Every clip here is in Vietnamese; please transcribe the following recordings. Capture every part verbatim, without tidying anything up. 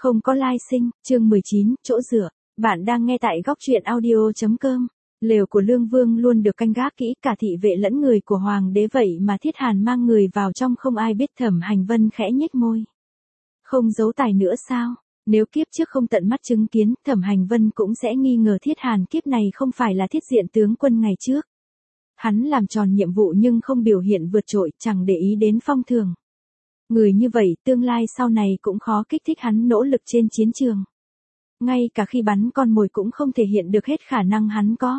Không có lai sinh, chương mười chín, chỗ dựa. Bạn đang nghe tại góc truyện audio.com. Lều của Lương Vương luôn được canh gác kỹ, cả thị vệ lẫn người của Hoàng đế, vậy mà Thiết Hàn mang người vào trong không ai biết. Thẩm Hành Vân khẽ nhếch môi. Không giấu tài nữa sao? Nếu kiếp trước không tận mắt chứng kiến, Thẩm Hành Vân cũng sẽ nghi ngờ Thiết Hàn kiếp này không phải là Thiết Diện tướng quân ngày trước. Hắn làm tròn nhiệm vụ nhưng không biểu hiện vượt trội, chẳng để ý đến phong thường. Người như vậy tương lai sau này cũng khó kích thích hắn nỗ lực trên chiến trường. Ngay cả khi bắn con mồi cũng không thể hiện được hết khả năng hắn có.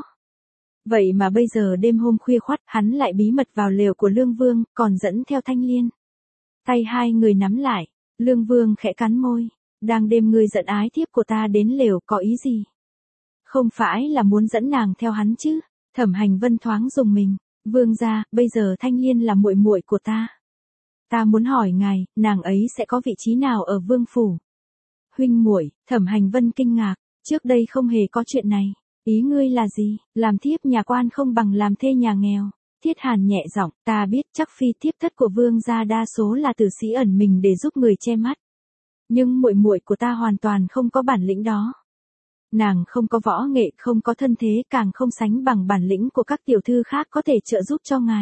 Vậy mà bây giờ đêm hôm khuya khoắt, hắn lại bí mật vào lều của Lương Vương, còn dẫn theo Thanh Liên. Tay hai người nắm lại, Lương Vương khẽ cắn môi. Đang đêm ngươi giận ái thiếp của ta đến lều có ý gì? Không phải là muốn dẫn nàng theo hắn chứ? Thẩm Hành Vân thoáng rùng mình. Vương gia, bây giờ Thanh Liên là muội muội của ta. Ta muốn hỏi ngài, nàng ấy sẽ có vị trí nào ở vương phủ? Huynh muội, Thẩm Hành Vân kinh ngạc, trước đây không hề có chuyện này. Ý ngươi là gì? Làm thiếp nhà quan không bằng làm thê nhà nghèo. Thiết Hàn nhẹ giọng, ta biết chắc phi thiếp thất của vương gia đa số là tử sĩ ẩn mình để giúp người che mắt. Nhưng muội muội của ta hoàn toàn không có bản lĩnh đó. Nàng không có võ nghệ, không có thân thế, càng không sánh bằng bản lĩnh của các tiểu thư khác có thể trợ giúp cho ngài.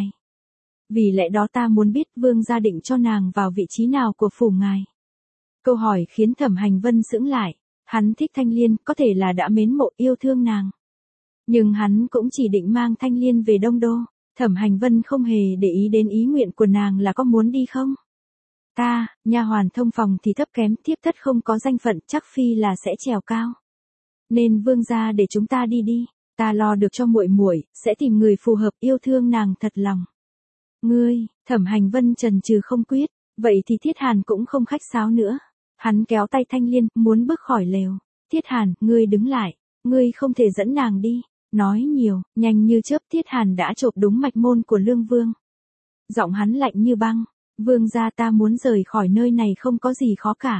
Vì lẽ đó ta muốn biết vương gia định cho nàng vào vị trí nào của phủ ngài. Câu hỏi khiến Thẩm Hành Vân sững lại. Hắn thích Thanh Liên, có thể là đã mến mộ yêu thương nàng. Nhưng hắn cũng chỉ định mang Thanh Liên về Đông Đô. Thẩm Hành Vân không hề để ý đến ý nguyện của nàng là có muốn đi không. Ta, nha hoàn thông phòng thì thấp kém, thiếp thất không có danh phận, chắc phi là sẽ trèo cao. Nên vương gia để chúng ta đi đi, ta lo được cho muội muội, sẽ tìm người phù hợp yêu thương nàng thật lòng. Ngươi, Thẩm Hành Vân chần chừ không quyết, vậy thì Thiết Hàn cũng không khách sáo nữa. Hắn kéo tay Thanh Liên, muốn bước khỏi lều. Thiết Hàn, ngươi đứng lại, ngươi không thể dẫn nàng đi. Nói nhiều, nhanh như chớp, Thiết Hàn đã chộp đúng mạch môn của Lương Vương. Giọng hắn lạnh như băng. Vương gia, ta muốn rời khỏi nơi này không có gì khó cả.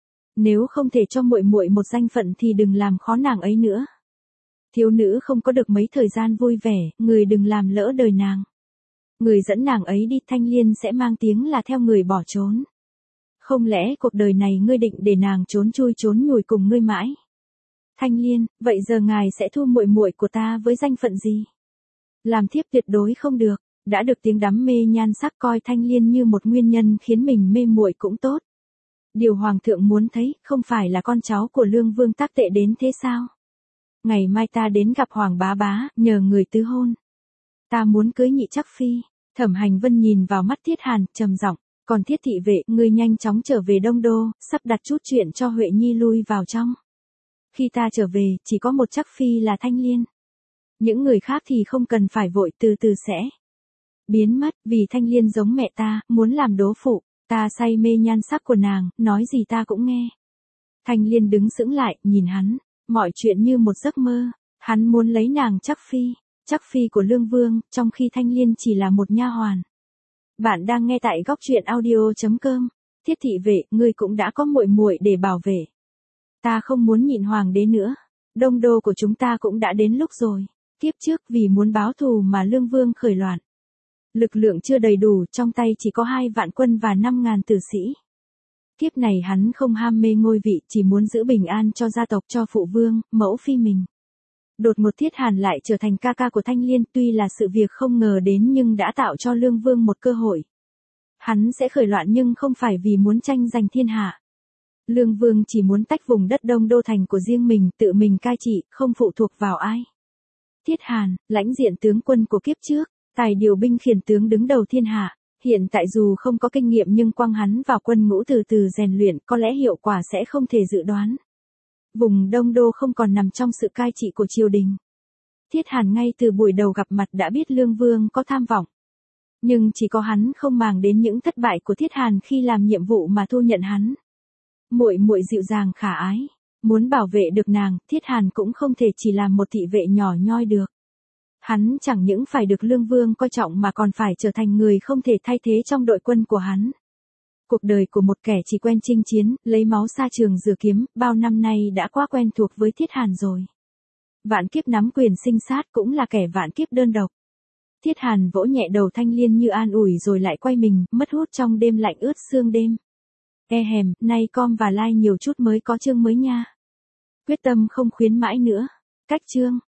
Nếu không thể cho muội muội một danh phận thì đừng làm khó nàng ấy nữa. Thiếu nữ không có được mấy thời gian vui vẻ, người đừng làm lỡ đời nàng. Người dẫn nàng ấy đi, Thanh Liên sẽ mang tiếng là theo người bỏ trốn. Không lẽ cuộc đời này ngươi định để nàng trốn chui trốn nhủi cùng ngươi mãi? Thanh Liên, vậy giờ ngài sẽ thu muội muội của ta với danh phận gì? Làm thiếp tuyệt đối không được. Đã được tiếng đắm mê nhan sắc, coi Thanh Liên như một nguyên nhân khiến mình mê muội cũng tốt. Điều hoàng thượng muốn thấy không phải là con cháu của Lương Vương tác tệ đến thế sao? Ngày mai ta đến gặp Hoàng bá bá, nhờ người tứ hôn. Ta muốn cưới nhị chắc phi. Thẩm Hành Vân nhìn vào mắt Thiết Hàn, trầm giọng, còn Thiết thị vệ, ngươi nhanh chóng trở về Đông Đô, sắp đặt chút chuyện cho Huệ Nhi lui vào trong. Khi ta trở về, chỉ có một chắc phi là Thanh Liên. Những người khác thì không cần phải vội, từ từ sẽ biến mất, vì Thanh Liên giống mẹ ta, muốn làm đố phụ, ta say mê nhan sắc của nàng, nói gì ta cũng nghe. Thanh Liên đứng sững lại, nhìn hắn, mọi chuyện như một giấc mơ, hắn muốn lấy nàng chắc phi, chắc phi của Lương Vương, trong khi Thanh Liên chỉ là một nha hoàn. Bạn đang nghe tại góc truyện audio.com. Thiết thị vệ, ngươi cũng đã có muội muội để bảo vệ. Ta không muốn nhịn hoàng đế nữa, Đông Đô của chúng ta cũng đã đến lúc rồi. Kiếp trước vì muốn báo thù mà Lương Vương khởi loạn. Lực lượng chưa đầy đủ, trong tay chỉ có hai vạn quân và năm ngàn tử sĩ. Kiếp này hắn không ham mê ngôi vị, chỉ muốn giữ bình an cho gia tộc, cho phụ vương, mẫu phi mình. Đột ngột Thiết Hàn lại trở thành ca ca của Thanh Liên, tuy là sự việc không ngờ đến nhưng đã tạo cho Lương Vương một cơ hội. Hắn sẽ khởi loạn nhưng không phải vì muốn tranh giành thiên hạ. Lương Vương chỉ muốn tách vùng đất Đông Đô thành của riêng mình, tự mình cai trị, không phụ thuộc vào ai. Thiết Hàn, lãnh diện tướng quân của kiếp trước, tài điều binh khiển tướng đứng đầu thiên hạ, hiện tại dù không có kinh nghiệm nhưng quăng hắn vào quân ngũ từ từ rèn luyện, có lẽ hiệu quả sẽ không thể dự đoán. Vùng Đông Đô không còn nằm trong sự cai trị của triều đình. Thiết Hàn ngay từ buổi đầu gặp mặt đã biết Lương Vương có tham vọng. Nhưng chỉ có hắn không màng đến những thất bại của Thiết Hàn khi làm nhiệm vụ mà thu nhận hắn. Muội muội dịu dàng khả ái, muốn bảo vệ được nàng, Thiết Hàn cũng không thể chỉ làm một thị vệ nhỏ nhoi được. Hắn chẳng những phải được Lương Vương coi trọng mà còn phải trở thành người không thể thay thế trong đội quân của hắn. Cuộc đời của một kẻ chỉ quen chinh chiến, lấy máu xa trường rửa kiếm, bao năm nay đã quá quen thuộc với Thiết Hàn rồi. Vạn kiếp nắm quyền sinh sát cũng là kẻ vạn kiếp đơn độc. Thiết Hàn vỗ nhẹ đầu Thanh Liên như an ủi rồi lại quay mình, mất hút trong đêm lạnh ướt sương đêm. E hèm, nay com và like nhiều chút mới có chương mới nha. Quyết tâm không khuyến mãi nữa. Cách chương.